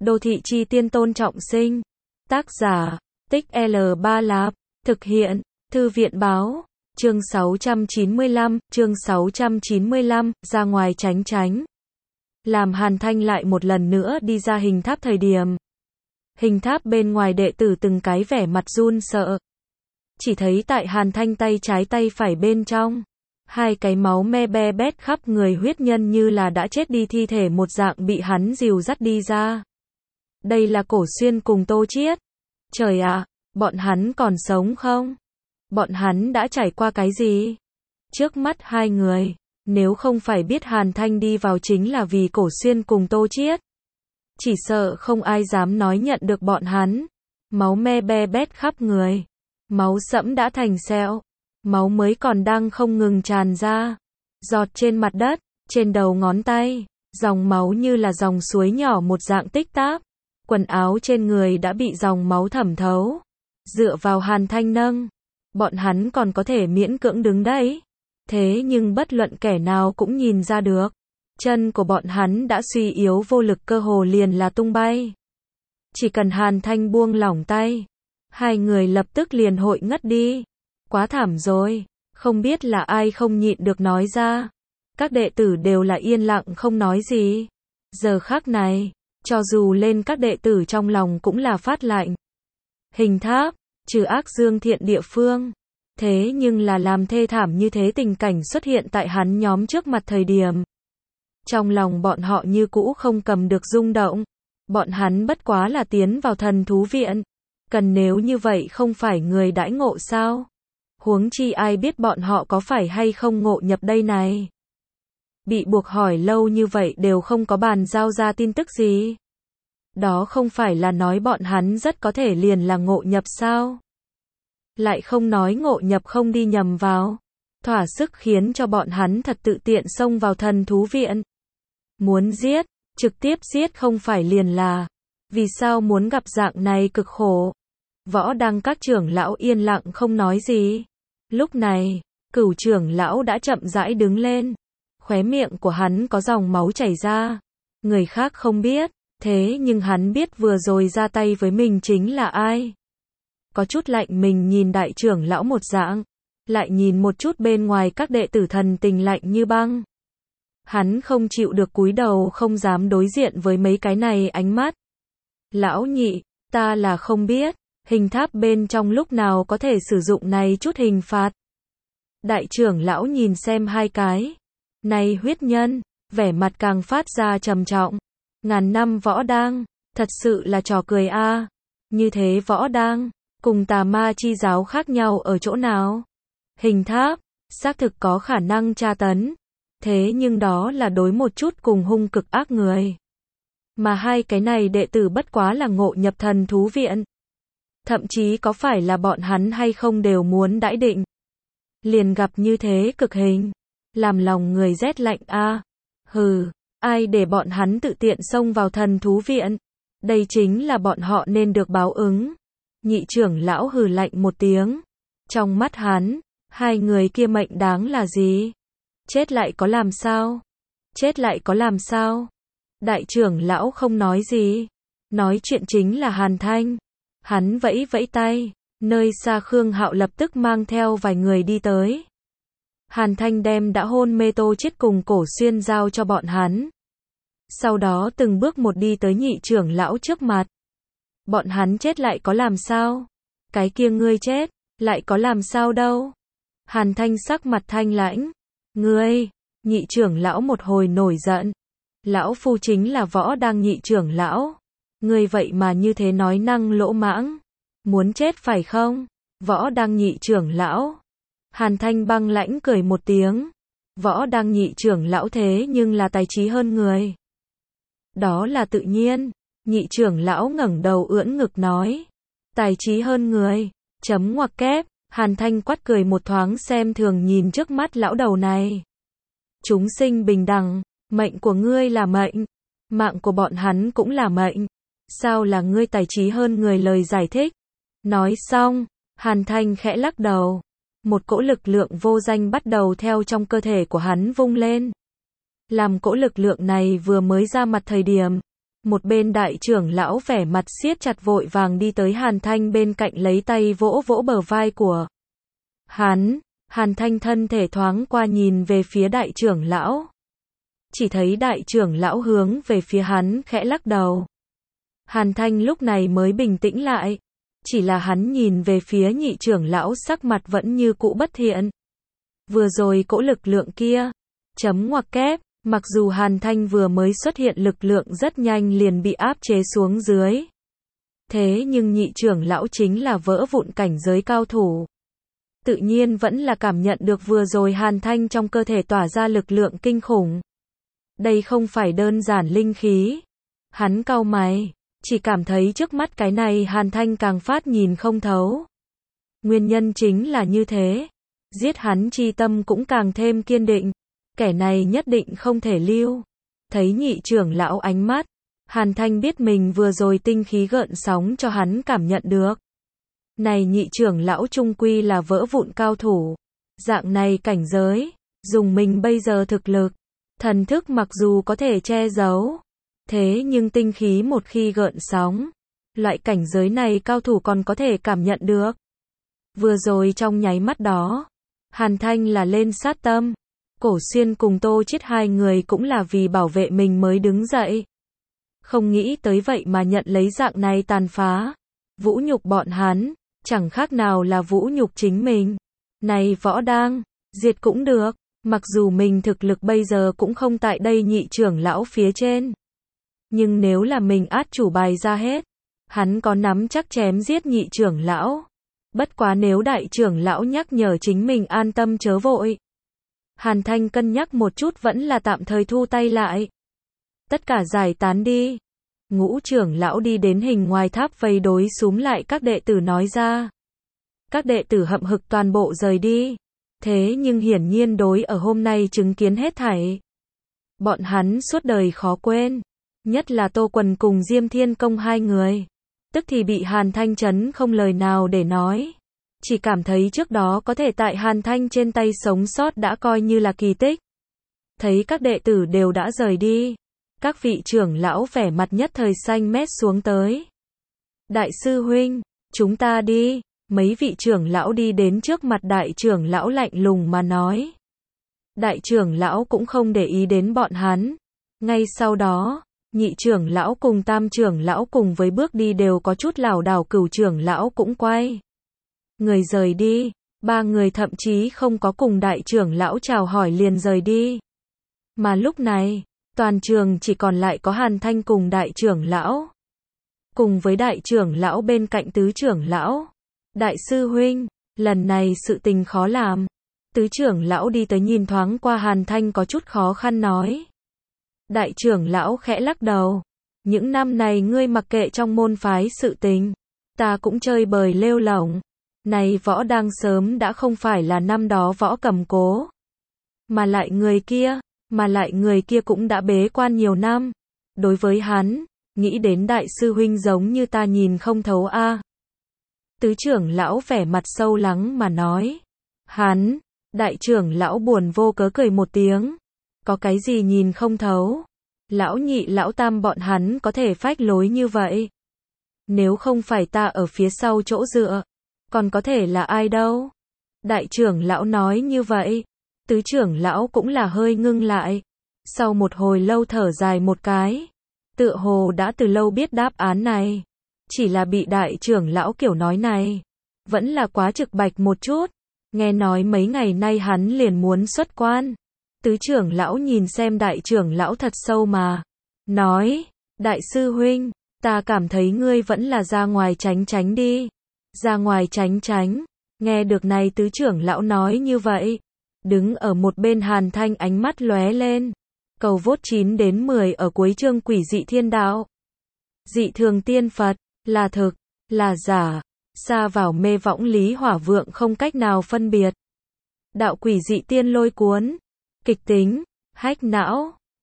Đô thị chi tiên Tôn Trọng Sinh. Tác giả, Tích L3 Lạp. Thực hiện, Thư viện báo. Chương 695, ra ngoài tránh tránh. Làm Hàn Thanh lại một lần nữa đi ra hình tháp thời điểm. Hình tháp bên ngoài đệ tử từng cái vẻ mặt run sợ. Chỉ thấy tại Hàn Thanh tay trái tay phải bên trong. Hai cái máu me be bét khắp người huyết nhân như là đã chết đi thi thể một dạng bị hắn dìu dắt đi ra. Đây là Cổ Xuyên cùng Tô Chiết. Trời ạ, bọn hắn còn sống không? Bọn hắn đã trải qua cái gì? Trước mắt hai người, nếu không phải biết Hàn Thanh đi vào chính là vì Cổ Xuyên cùng Tô Chiết. Chỉ sợ không ai dám nói nhận được bọn hắn. Máu me be bét khắp người. Máu sẫm đã thành sẹo. Máu mới còn đang không ngừng tràn ra. Giọt trên mặt đất, trên đầu ngón tay. Dòng máu như là dòng suối nhỏ một dạng tích tắc. Quần áo trên người đã bị dòng máu thẩm thấu. Dựa vào Hàn Thanh nâng, bọn hắn còn có thể miễn cưỡng đứng đấy. Thế nhưng bất luận kẻ nào cũng nhìn ra được. Chân của bọn hắn đã suy yếu vô lực, cơ hồ liền là tung bay. Chỉ cần Hàn Thanh buông lỏng tay, hai người lập tức liền hội ngất đi. Quá thảm rồi, không biết là ai không nhịn được nói ra. Các đệ tử đều là yên lặng không nói gì. Giờ khắc này, cho dù lên các đệ tử trong lòng cũng là phát lạnh. Hình tháp, trừ ác dương thiện địa phương. Thế nhưng là làm thê thảm như thế tình cảnh xuất hiện tại hắn nhóm trước mặt thời điểm. Trong lòng bọn họ như cũ không cầm được rung động. Bọn hắn bất quá là tiến vào thần thú viện. Cần nếu như vậy không phải người đãi ngộ sao? Huống chi ai biết bọn họ có phải hay không ngộ nhập đây này. Bị buộc hỏi lâu như vậy đều không có bàn giao ra tin tức gì. Đó không phải là nói bọn hắn rất có thể liền là ngộ nhập sao? Lại không nói ngộ nhập không đi nhầm vào. Thỏa sức khiến cho bọn hắn thật tự tiện xông vào thần thú viện. Muốn giết, trực tiếp giết không phải liền là. Vì sao muốn gặp dạng này cực khổ? Võ Đăng các trưởng lão yên lặng không nói gì. Lúc này, Cửu trưởng lão đã chậm rãi đứng lên. Khóe miệng của hắn có dòng máu chảy ra. Người khác không biết, thế nhưng hắn biết vừa rồi ra tay với mình chính là ai. Có chút lạnh mình nhìn đại trưởng lão một dạng. Lại nhìn một chút bên ngoài các đệ tử thần tình lạnh như băng. Hắn không chịu được cúi đầu, không dám đối diện với mấy cái này ánh mắt. Lão nhị, ta là không biết, hình tháp bên trong lúc nào có thể sử dụng này chút hình phạt. Đại trưởng lão nhìn xem hai cái này huyết nhân, vẻ mặt càng phát ra trầm trọng. Ngàn năm Võ Đăng, thật sự là trò cười a. Như thế Võ Đăng cùng Tà Ma chi giáo khác nhau ở chỗ nào? Hình tháp xác thực có khả năng tra tấn, thế nhưng đó là đối một chút cùng hung cực ác người. Mà hai cái này đệ tử bất quá là ngộ nhập thần thú viện. Thậm chí có phải là bọn hắn hay không đều muốn đãi định. Liền gặp như thế cực hình, làm lòng người rét lạnh a. Hừ, ai để bọn hắn tự tiện xông vào thần thú viện? Đây chính là bọn họ nên được báo ứng. Nhị trưởng lão hừ lạnh một tiếng. Trong mắt hắn, hai người kia mệnh đáng là gì? Chết lại có làm sao? Chết lại có làm sao? Đại trưởng lão không nói gì. Nói chuyện chính là Hàn Thanh. Hắn vẫy vẫy tay. Nơi xa Khương Hạo lập tức mang theo vài người đi tới. Hàn Thanh đem đã hôn mê Tô Chiết cùng Cổ Xuyên giao cho bọn hắn. Sau đó từng bước một đi tới nhị trưởng lão trước mặt. Bọn hắn chết lại có làm sao? Cái kia ngươi chết, lại có làm sao đâu? Hàn Thanh sắc mặt thanh lãnh. Ngươi, nhị trưởng lão một hồi nổi giận. Lão phu chính là Võ Đăng nhị trưởng lão. Ngươi vậy mà như thế nói năng lỗ mãng. Muốn chết phải không? Võ Đăng nhị trưởng lão. Hàn Thanh băng lãnh cười một tiếng. Võ Đăng nhị trưởng lão thế nhưng là tài trí hơn người. Đó là tự nhiên. Nhị trưởng lão ngẩng đầu ưỡn ngực nói. Tài trí hơn người. Chấm ngoặc kép. Hàn Thanh quát cười một thoáng xem thường nhìn trước mắt lão đầu này. Chúng sinh bình đẳng. Mệnh của ngươi là mệnh. Mạng của bọn hắn cũng là mệnh. Sao là ngươi tài trí hơn người? Lời giải thích. Nói xong, Hàn Thanh khẽ lắc đầu. Một cỗ lực lượng vô danh bắt đầu theo trong cơ thể của hắn vung lên. Làm cỗ lực lượng này vừa mới ra mặt thời điểm, Một bên đại trưởng lão vẻ mặt siết chặt vội vàng đi tới Hàn Thanh bên cạnh lấy tay vỗ vỗ bờ vai của hắn. Hàn Thanh thân thể thoáng qua nhìn về phía đại trưởng lão. Chỉ thấy đại trưởng lão hướng về phía hắn khẽ lắc đầu. Hàn Thanh lúc này mới bình tĩnh lại. Chỉ là hắn nhìn về phía nhị trưởng lão sắc mặt vẫn như cũ bất thiện. Vừa rồi cỗ lực lượng kia. Chấm ngoặc kép. Mặc dù Hàn Thanh vừa mới xuất hiện lực lượng rất nhanh liền bị áp chế xuống dưới. Thế nhưng nhị trưởng lão chính là vỡ vụn cảnh giới cao thủ. Tự nhiên vẫn là cảm nhận được vừa rồi Hàn Thanh trong cơ thể tỏa ra lực lượng kinh khủng. Đây không phải đơn giản linh khí. Hắn cau mày, chỉ cảm thấy trước mắt cái này Hàn Thanh càng phát nhìn không thấu. Nguyên nhân chính là như thế. Giết hắn chi tâm cũng càng thêm kiên định. Kẻ này nhất định không thể lưu. Thấy nhị trưởng lão ánh mắt, Hàn Thanh biết mình vừa rồi tinh khí gợn sóng cho hắn cảm nhận được. Này nhị trưởng lão trung quy là vỡ vụn cao thủ. Dạng này cảnh giới, dùng mình bây giờ thực lực, thần thức mặc dù có thể che giấu. Thế nhưng tinh khí một khi gợn sóng, loại cảnh giới này cao thủ còn có thể cảm nhận được. Vừa rồi trong nháy mắt đó, Hàn Thanh là lên sát tâm. Cổ Xuyên cùng Tô Chiết hai người cũng là vì bảo vệ mình mới đứng dậy. Không nghĩ tới vậy mà nhận lấy dạng này tàn phá. Vũ nhục bọn hắn, chẳng khác nào là vũ nhục chính mình. Này võ đang, diệt cũng được, mặc dù mình thực lực bây giờ cũng không tại đây nhị trưởng lão phía trên. Nhưng nếu là mình át chủ bài ra hết, hắn có nắm chắc chém giết nhị trưởng lão. Bất quá nếu đại trưởng lão nhắc nhở chính mình an tâm chớ vội. Hàn Thanh cân nhắc một chút vẫn là tạm thời thu tay lại. Tất cả giải tán đi. Ngũ trưởng lão đi đến hình ngoài tháp vây đối xúm lại các đệ tử nói ra. Các đệ tử hậm hực toàn bộ rời đi. Thế nhưng hiển nhiên đối ở hôm nay chứng kiến hết thảy. Bọn hắn suốt đời khó quên. Nhất là Tô Quần cùng Diêm Thiên Công hai người. Tức thì bị Hàn Thanh trấn không lời nào để nói. Chỉ cảm thấy trước đó có thể tại Hàn Thanh trên tay sống sót đã coi như là kỳ tích. Thấy các đệ tử đều đã rời đi. Các vị trưởng lão vẻ mặt nhất thời xanh mét xuống tới. Đại sư huynh, chúng ta đi. Mấy vị trưởng lão đi đến trước mặt đại trưởng lão lạnh lùng mà nói. Đại trưởng lão cũng không để ý đến bọn hắn. Ngay sau đó, nhị trưởng lão cùng tam trưởng lão cùng với bước đi đều có chút lảo đảo, cửu trưởng lão cũng quay người rời đi. Ba người thậm chí không có cùng đại trưởng lão chào hỏi liền rời đi. Mà lúc này, toàn trường chỉ còn lại có Hàn Thanh cùng đại trưởng lão. Cùng với đại trưởng lão bên cạnh tứ trưởng lão. Đại sư huynh, lần này sự tình khó làm. Tứ trưởng lão đi tới nhìn thoáng qua Hàn Thanh có chút khó khăn nói. Đại trưởng lão khẽ lắc đầu. Những năm này ngươi mặc kệ trong môn phái sự tình. Ta cũng chơi bời lêu lổng. Này võ đang sớm đã không phải là năm đó võ cầm cố. Mà lại người kia cũng đã bế quan nhiều năm. Đối với hắn, nghĩ đến đại sư huynh giống như ta nhìn không thấu a. Tứ trưởng lão vẻ mặt sâu lắng mà nói. Hắn, đại trưởng lão buồn vô cớ cười một tiếng. Có cái gì nhìn không thấu? Lão nhị lão tam bọn hắn có thể phách lối như vậy. Nếu không phải ta ở phía sau chỗ dựa, còn có thể là ai đâu? Đại trưởng lão nói như vậy. Tứ trưởng lão cũng là hơi ngưng lại. Sau một hồi lâu thở dài một cái. Tựa hồ đã từ lâu biết đáp án này. Chỉ là bị đại trưởng lão kiểu nói này. Vẫn là quá trực bạch một chút. Nghe nói mấy ngày nay hắn liền muốn xuất quan. Tứ trưởng lão nhìn xem đại trưởng lão thật sâu mà. Nói, đại sư huynh, ta cảm thấy ngươi vẫn là ra ngoài tránh tránh đi. Ra ngoài tránh tránh. Nghe được này tứ trưởng lão nói như vậy. Đứng ở một bên Hàn Thanh ánh mắt lóe lên. Cầu vốt 9 đến 10 ở cuối chương Quỷ dị thiên đạo. Dị thường tiên Phật, là thực, là giả. Xa vào mê võng lý hỏa vượng không cách nào phân biệt. Đạo quỷ dị tiên lôi cuốn. Kịch tính, hách não.